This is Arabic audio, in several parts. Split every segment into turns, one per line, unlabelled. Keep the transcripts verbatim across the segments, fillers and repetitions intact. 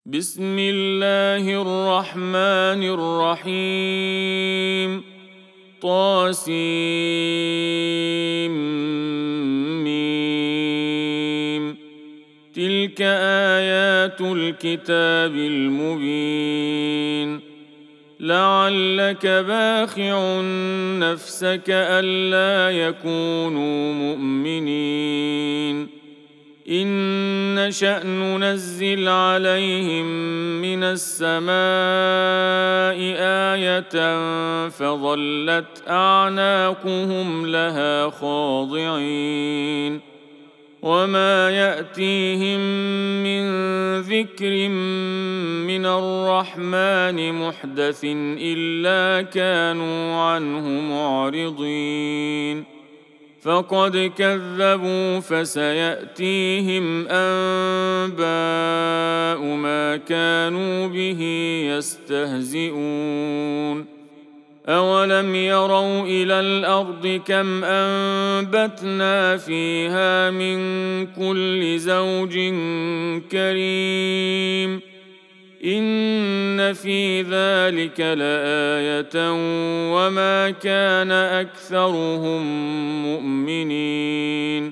بسم الله الرحمن الرحيم. طاسيم. تلك آيات الكتاب المبين. لعلك باخع نفسك ألا يكونوا مؤمنين إن نشأ ننزل عليهم من السماء آية فظلت أعناقهم لها خاضعين وما يأتيهم من ذكر من الرحمن محدث إلا كانوا عنه معرضين فقد كذبوا فسيأتيهم أنباء ما كانوا به يستهزئون أولم يروا إلى الأرض كم أنبتنا فيها من كل زوج كريم إن في ذلك لآية وما كان أكثرهم مؤمنين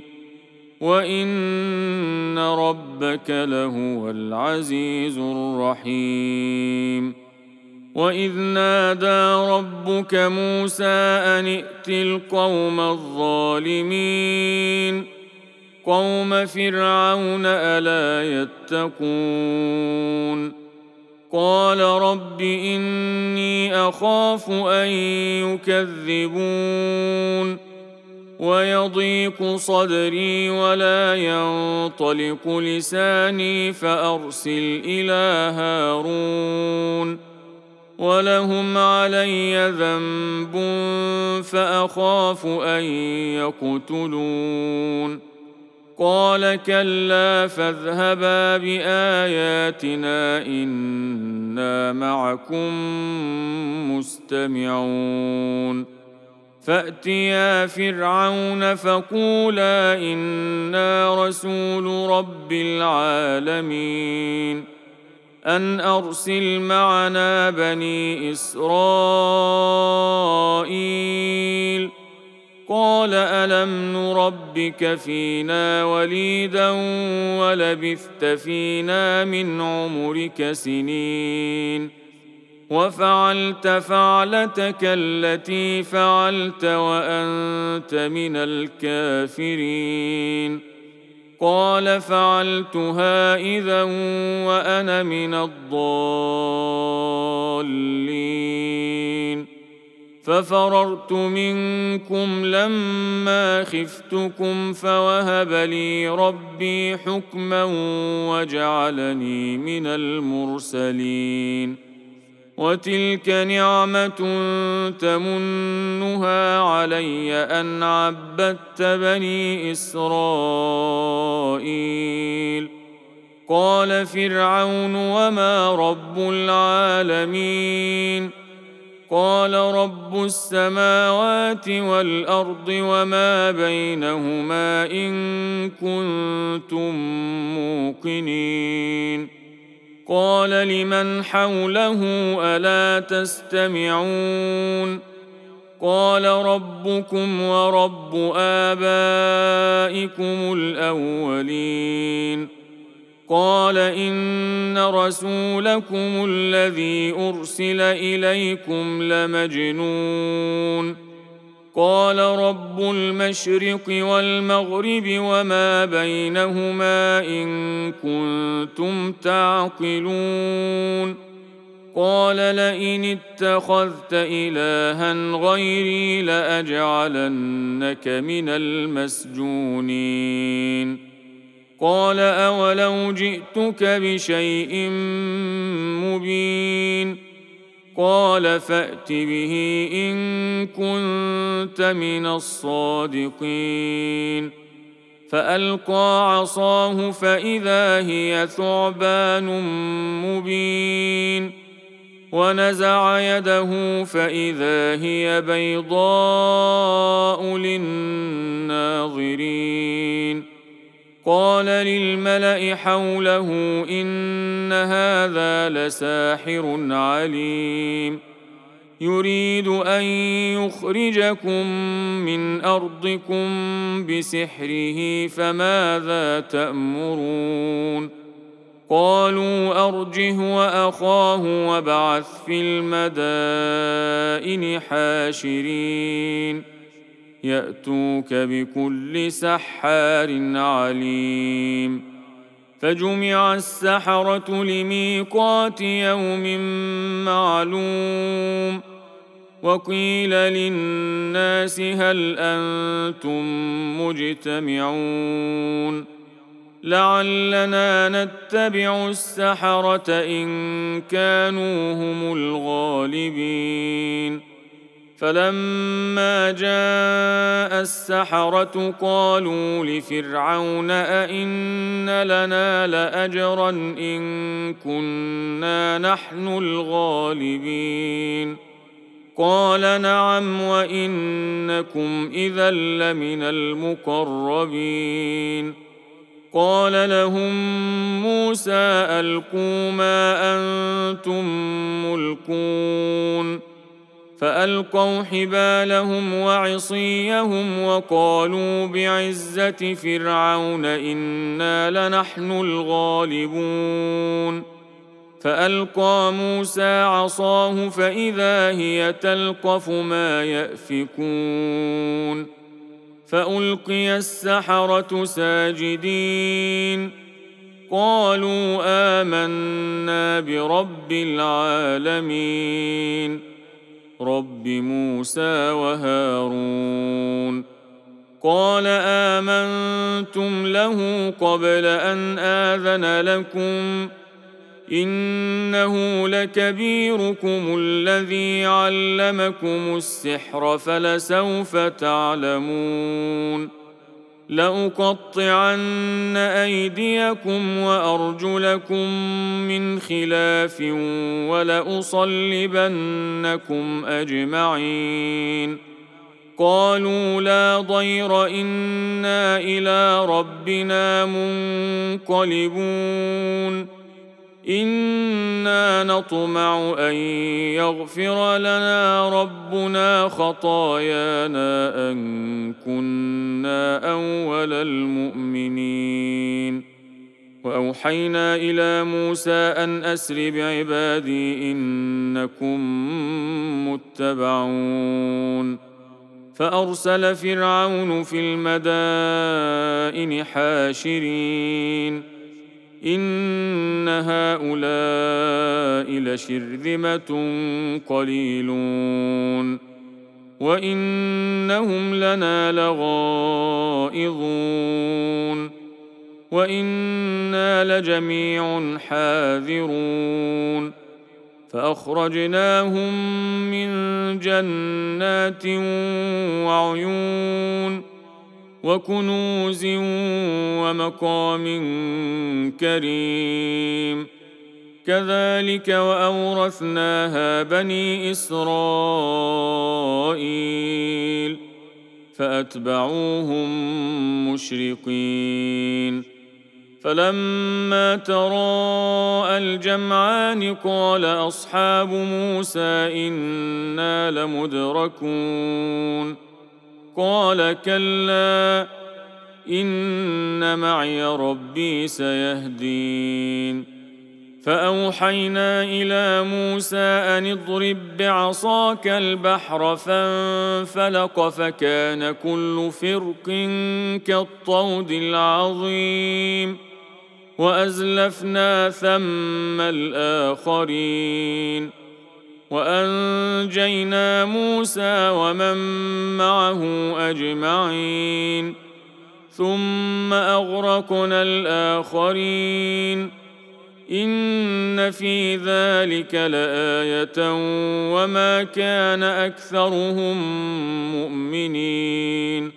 وإن ربك لهو العزيز الرحيم وإذ نادى ربك موسى أن ائت القوم الظالمين قوم فرعون ألا يتقون قال رب إني أخاف أن يكذبون ويضيق صدري ولا ينطلق لساني فأرسل إلى هارون ولهم علي ذنب فأخاف أن يقتلون قال كلا فاذهبا بآياتنا إنا معكم مستمعون فأتيا فرعون فقولا إنا رسول رب العالمين أن أرسل معنا بني إسرائيل قال ألم نربك فينا وليدا ولبثت فينا من عمرك سنين وفعلت فعلتك التي فعلت وأنت من الكافرين قال فعلتها إذا وأنا من الضالين ففررت منكم لما خفتكم فوهب لي ربي حكما وجعلني من المرسلين وتلك نعمة تمنها علي أن عبدت بني إسرائيل قال فرعون وما رب العالمين قال رب السماوات والأرض وما بينهما إن كنتم موقنين قال لمن حوله ألا تستمعون قال ربكم ورب آبائكم الأولين قال إن رسولكم الذي أرسل إليكم لمجنون قال رب المشرق والمغرب وما بينهما إن كنتم تعقلون قال لئن اتخذت إلها غيري لأجعلنك من المسجونين قال أولو جئتك بشيء مبين قال فأت به إن كنت من الصادقين فألقى عصاه فإذا هي ثعبان مبين ونزع يده فإذا هي بيضاء للناظرين قال للملأ حوله إن هذا لساحر عليم يريد أن يخرجكم من أرضكم بسحره فماذا تأمرون قالوا أرجه وأخاه وابعث في المدائن حاشرين يأتوك بكل سحار عليم فجمع السحرة لميقات يوم معلوم وقيل للناس هل أنتم مجتمعون لعلنا نتبع السحرة إن كانوا هم الغالبين فلما جاء السحرة قالوا لفرعون أئن لنا لأجرا إن كنا نحن الغالبين قال نعم وإنكم إذا لمن المقربين قال لهم موسى ألقوا ما أنتم ملقون فألقوا حبالهم وعصيهم وقالوا بعزة فرعون إنا لنحن الغالبون فألقى موسى عصاه فإذا هي تلقف ما يأفكون فألقي السحرة ساجدين قالوا آمنا برب العالمين رب موسى وهارون قال آمنتم له قبل أن آذن لكم إنه لكبيركم الذي علمكم السحر فلسوف تعلمون لأقطعن أيديكم وأرجلكم من خلاف ولأصلبنكم أجمعين قالوا لا ضير إنا إلى ربنا منقلبون إنا نطمع أن يغفر لنا ربنا خطايانا أن كنا أول المؤمنين وأوحينا إلى موسى أن أسر بعبادي إنكم متبعون فأرسل فرعون في المدائن حاشرين إن هؤلاء لشرذمة قليلون وإنهم لنا لغائظون وإنا لجميع حاذرون فأخرجناهم من جنات وعيون وكنوز ومقام كريم كذلك وأورثناها بني إسرائيل فأتبعوهم مشرقين فلما تراءى الجمعان قال أصحاب موسى إنا لمدركون قال كلا إن معي ربي سيهدين فأوحينا إلى موسى أن اضرب بعصاك البحر فانفلق فكان كل فرق كالطود العظيم وأزلفنا ثم الآخرين وأنجينا موسى ومن معه أجمعين ثم أغرقنا الآخرين إن في ذلك لآية وما كان أكثرهم مؤمنين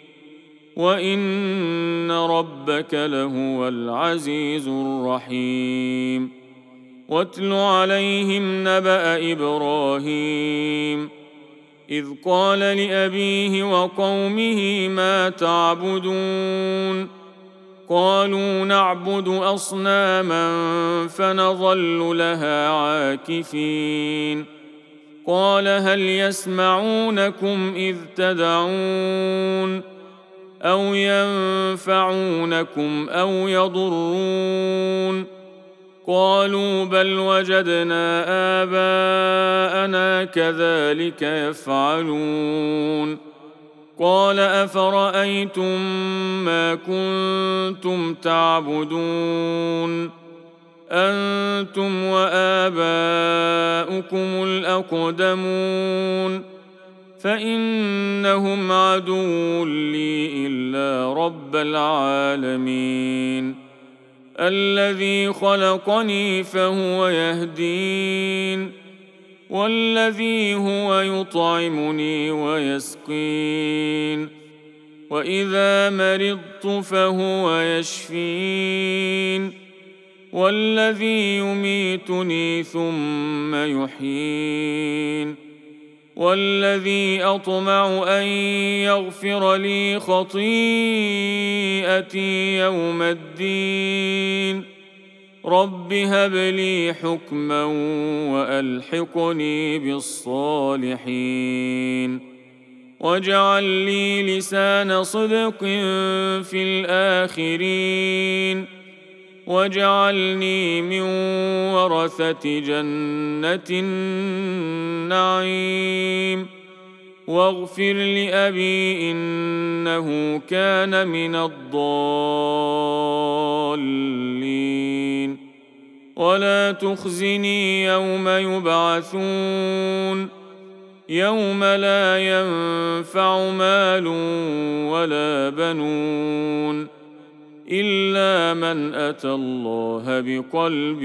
وإن ربك لهو العزيز الرحيم واتل عليهم نبأ إبراهيم إذ قال لأبيه وقومه ما تعبدون قالوا نعبد أصناما فنظل لها عاكفين قال هل يسمعونكم إذ تدعون أو ينفعونكم أو يضرون قالوا بل وجدنا آباءنا كذلك يفعلون قال أفرأيتم ما كنتم تعبدون أنتم وآباؤكم الأقدمون فإنهم عدو لي إلا رب العالمين الذي خلقني فهو يهدين والذي هو يطعمني ويسقين وإذا مرضت فهو يشفين والذي يميتني ثم يحيين والذي أطمع أن يغفر لي خطيئتي يوم الدين رب هب لي حكما وألحقني بالصالحين واجعل لي لسان صدق في الآخرين واجعلني من ورثة جنة النعيم واغفر لأبي إنه كان من الضالين ولا تخزني يوم يبعثون يوم لا ينفع مال ولا بنون إلا من أتى الله بقلب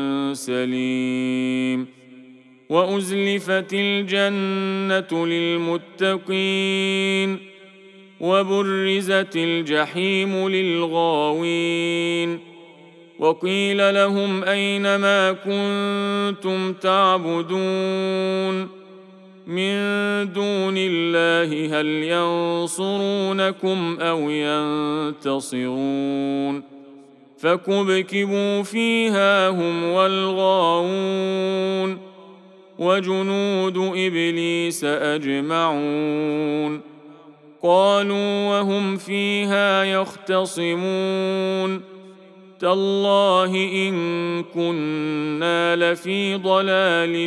سليم وأزلفت الجنة للمتقين وبرزت الجحيم للغاوين وقيل لهم أين ما كنتم تعبدون من دون الله هل ينصرونكم أو ينتصرون فكبكبوا فيها هم والغاوون وجنود إبليس أجمعون قالوا وهم فيها يختصمون تالله إن كنا لفي ضلال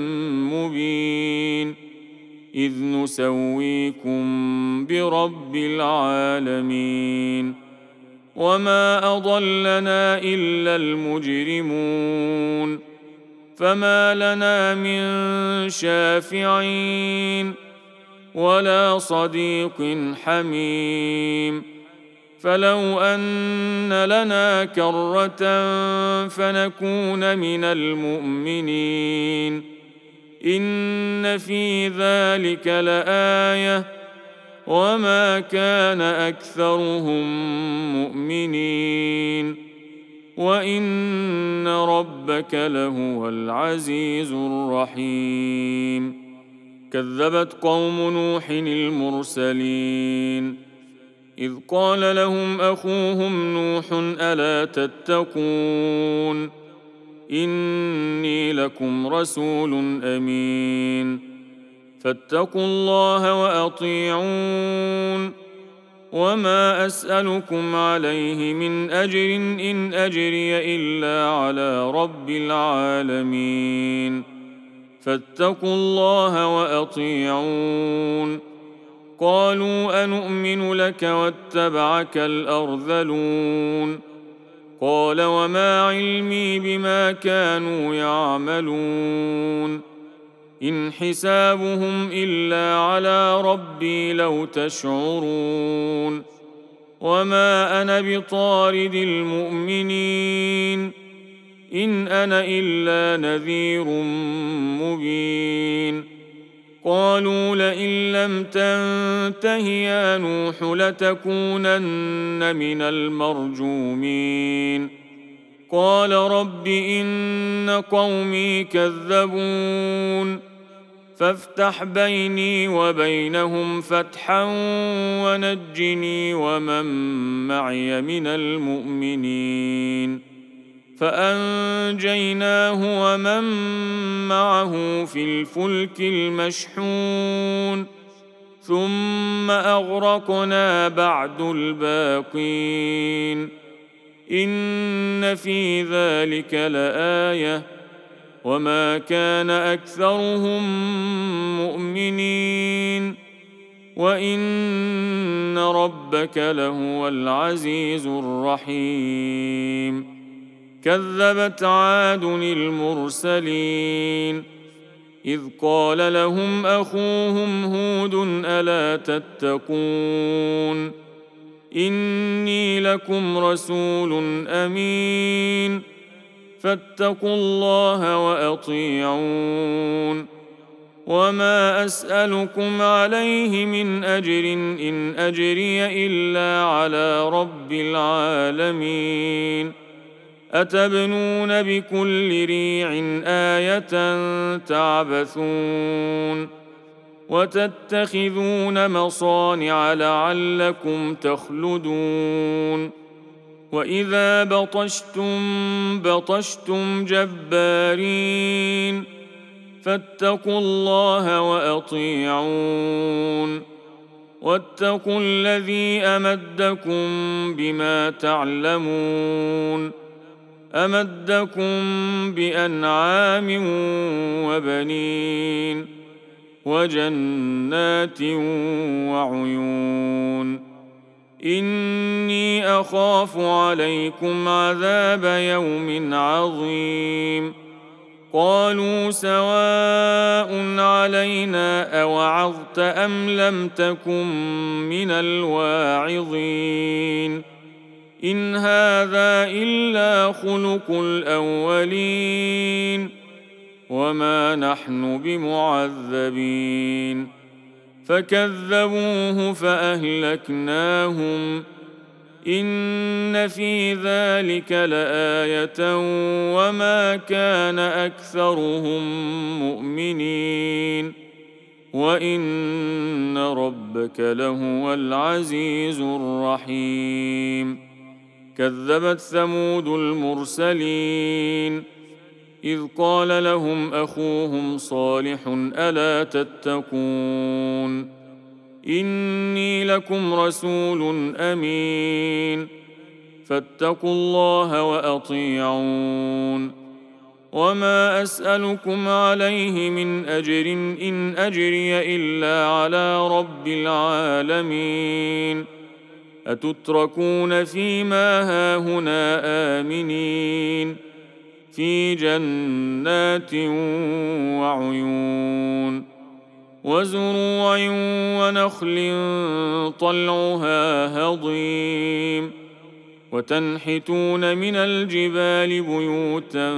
مبين إذ نسويكم برب العالمين وما أضلنا إلا المجرمون فما لنا من شافعين ولا صديق حميم فلو أن لنا كرة فنكون من المؤمنين إن في ذلك لآية وما كان أكثرهم مؤمنين وإن ربك لهو العزيز الرحيم كذبت قوم نوح المرسلين إذ قال لهم أخوهم نوح ألا تتقون إني لكم رسول أمين فاتقوا الله وأطيعون وما أسألكم عليه من أجر إن أجري إلا على رب العالمين فاتقوا الله وأطيعون قالوا أنؤمن لك واتبعك الأرذلون قال وما علمي بما كانوا يعملون إن حسابهم إلا على ربي لو تشعرون وما أنا بطارد المؤمنين إن أنا إلا نذير مبين قالوا لئن لم تنته يا نوح لتكونن من المرجومين قال رب إن قومي كذبون فافتح بيني وبينهم فتحا ونجني ومن معي من المؤمنين. فأنجيناه ومن معه في الفلك المشحون ثم أغرقنا بعد الباقين. إن في ذلك لآية وما كان أكثرهم مؤمنين وإن ربك لهو العزيز الرحيم. كذبت عاد المرسلين إذ قال لهم أخوهم هود ألا تتقون إني لكم رسول أمين فاتقوا الله وأطيعون وما أسألكم عليه من أجر إن أجري إلا على رب العالمين. أتبنون بكل ريع آية تعبثون وتتخذون مصانع لعلكم تخلدون وإذا بطشتم بطشتم جبارين فاتقوا الله وأطيعون واتقوا الذي أمدكم بما تعلمون أمدكم بأنعام وبنين وجنات وعيون. إني أخاف عليكم عذاب يوم عظيم. قالوا سواء علينا أوعظت أم لم تكن من الواعظين إن هذا إلا خلق الأولين وما نحن بمعذبين. فكذبوه فأهلكناهم إن في ذلك لآية وما كان أكثرهم مؤمنين وإن ربك لهو العزيز الرحيم. كذبت ثمود المرسلين إذ قال لهم أخوهم صالح ألا تتقون إني لكم رسول أمين فاتقوا الله وأطيعون وما أسألكم عليه من أجر إن أجري إلا على رب العالمين. أتتركون فيما هاهنا آمنين في جنات وعيون وزروع ونخل طلعها هضيم وتنحتون من الجبال بيوتا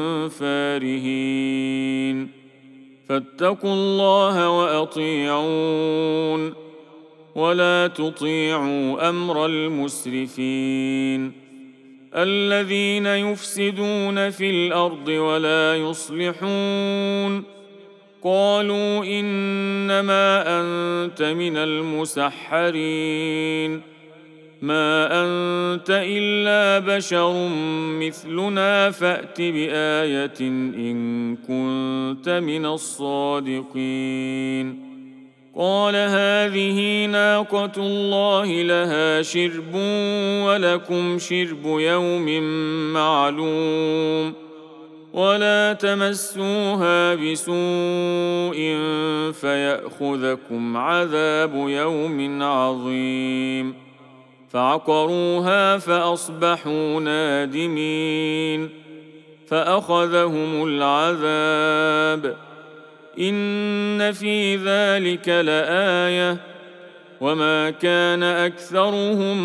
فارهين فاتقوا الله وأطيعون ولا تطيعوا أمر المسرفين الذين يفسدون في الأرض ولا يصلحون. قالوا إنما أنت من المسحرين ما أنت إلا بشر مثلنا فأت بآية إن كنت من الصادقين. قال هذه ناقة الله لها شرب ولكم شرب يوم معلوم ولا تمسوها بسوء فيأخذكم عذاب يوم عظيم. فعقروها فأصبحوا نادمين فأخذهم العذاب إن في ذلك لآية وما كان أكثرهم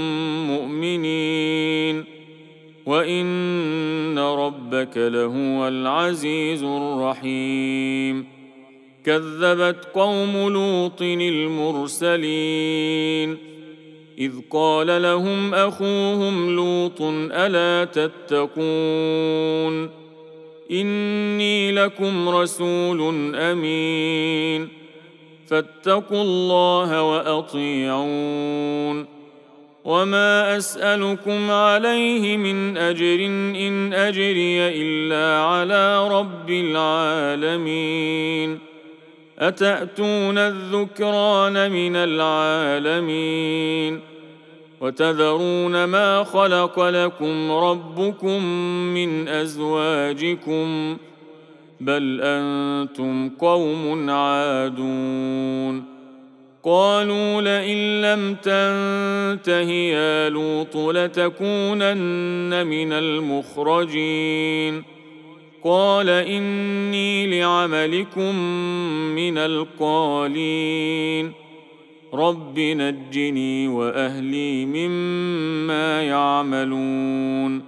مؤمنين وإن ربك لهو العزيز الرحيم. كذبت قوم لوط المرسلين إذ قال لهم أخوهم لوط ألا تتقون إني لكم رسول أمين فاتقوا الله وأطيعون وما أسألكم عليه من أجر إن أجري إلا على رب العالمين أتأتون الذكران من العالمين وتذرون ما خلق لكم ربكم من أزواجكم بل أنتم قوم عادون قالوا لئن لم تنته يا لوط لتكونن من المخرجين قال إني لعملكم من القالين رب نجني وأهلي مما يعملون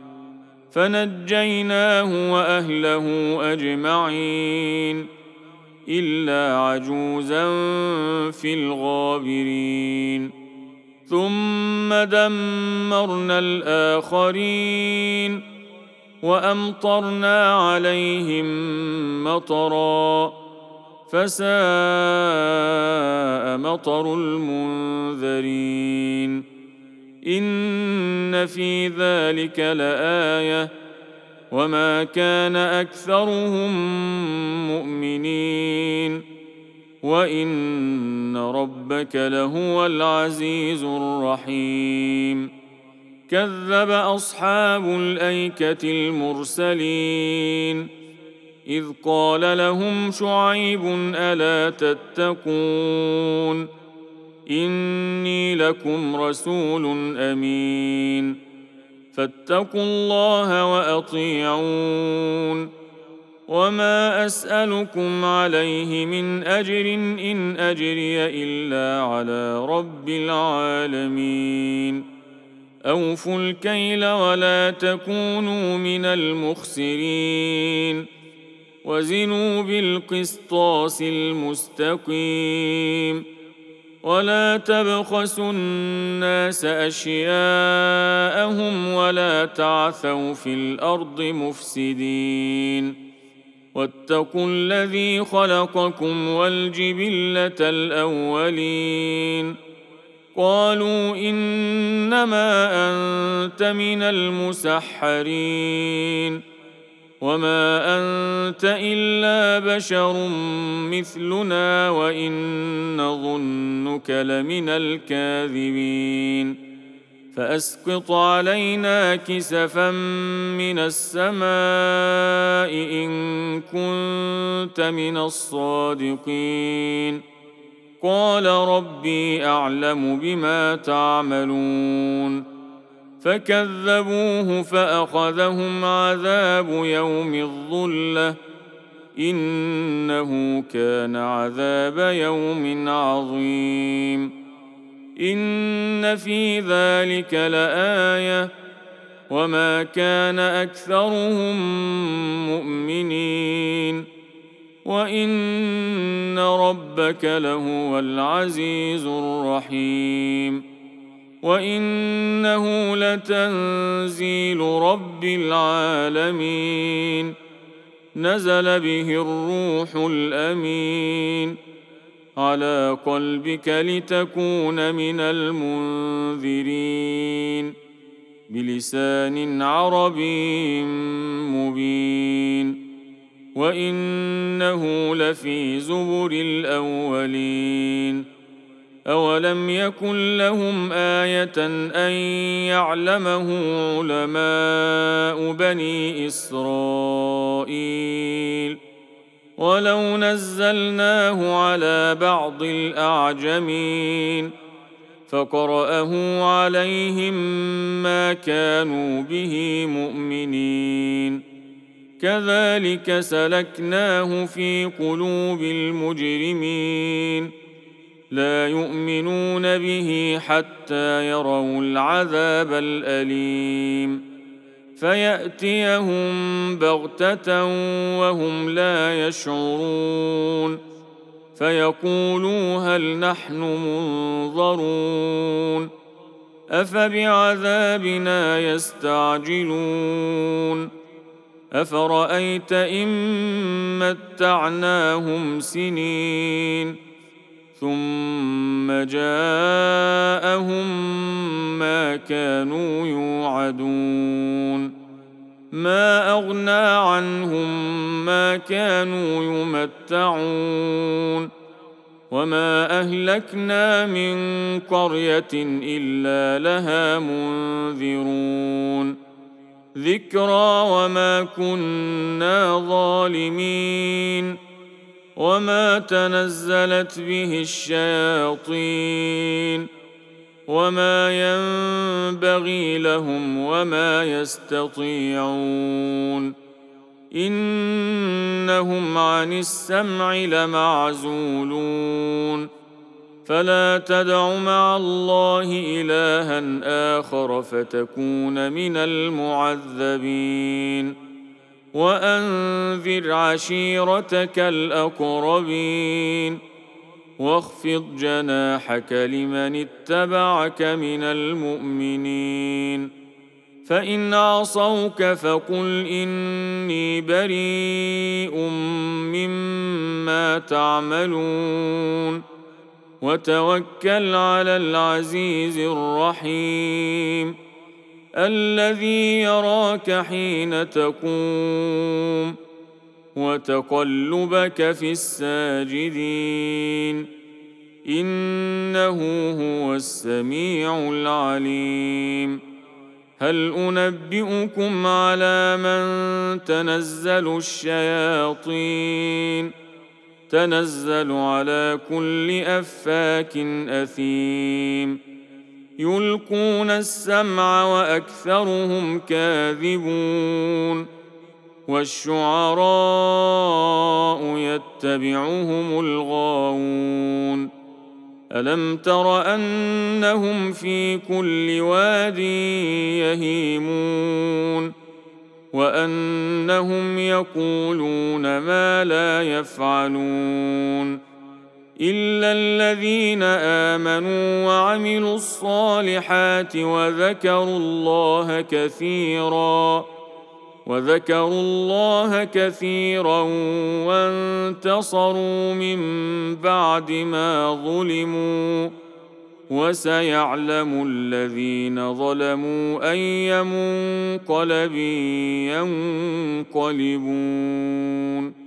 فنجيناه وأهله أجمعين إلا عجوزا في الغابرين ثم دمرنا الآخرين وأمطرنا عليهم مطرا فساء مطر المنذرين إن في ذلك لآية وما كان أكثرهم مؤمنين وإن ربك لهو العزيز الرحيم كذب أصحاب الأيكة المرسلين إذ قال لهم شعيب ألا تتقون إني لكم رسول أمين فاتقوا الله وأطيعون وما أسألكم عليه من أجر إن أجري إلا على رب العالمين أوفوا الكيل ولا تكونوا من المخسرين وزنوا بالقسطاس المستقيم ولا تبخسوا الناس أشياءهم ولا تعثوا في الأرض مفسدين واتقوا الذي خلقكم والجبلة الأولين قالوا إنما أنت من المسحرين وما أنت إلا بشر مثلنا وإن نظنك لمن الكاذبين فأسقط علينا كسفا من السماء إن كنت من الصادقين قال ربي أعلم بما تعملون فكذبوه فأخذهم عذاب يوم الظلة إنه كان عذاب يوم عظيم إن في ذلك لآية وما كان أكثرهم مؤمنين وإن ربك لهو العزيز الرحيم وإنه لتنزيل رب العالمين نزل به الروح الأمين على قلبك لتكون من المنذرين بلسان عربي مبين وإنه لفي زبر الأولين أولم يكن لهم آية أن يعلمه علماء بني إسرائيل ولو نزلناه على بعض الأعجمين فقرأه عليهم ما كانوا به مؤمنين كذلك سلكناه في قلوب المجرمين لا يؤمنون به حتى يروا العذاب الأليم فيأتيهم بغتة وهم لا يشعرون فيقولوا هل نحن منظرون أفبعذابنا يستعجلون أفرأيت إن متعناهم سنين ثم جاءهم ما كانوا يوعدون ما أغنى عنهم ما كانوا يمتعون وما أهلكنا من قرية إلا لها منذرون ذكرى وما كنا ظالمين وما تنزلت به الشياطين وما ينبغي لهم وما يستطيعون إنهم عن السمع لمعزولون فلا تدع مع الله إلها آخر فتكون من المعذبين وأنذر عشيرتك الأقربين واخفض جناحك لمن اتبعك من المؤمنين فإن عصوك فقل إني بريء مما تعملون وتوكل على العزيز الرحيم الذي يراك حين تقوم وتقلبك في الساجدين إنه هو السميع العليم هل أنبئكم على من تنزل الشياطين تنزل على كل أفاك أثيم يلقون السمع وأكثرهم كاذبون والشعراء يتبعهم الغاوون ألم تر أنهم في كل واد يهيمون وأنهم يقولون ما لا يفعلون إلا الذين آمنوا وعملوا الصالحات وذكروا الله كثيرا وذكروا الله كثيرا وانتصروا من بعد ما ظلموا وسيعلم الذين ظلموا أي منقلب ينقلبون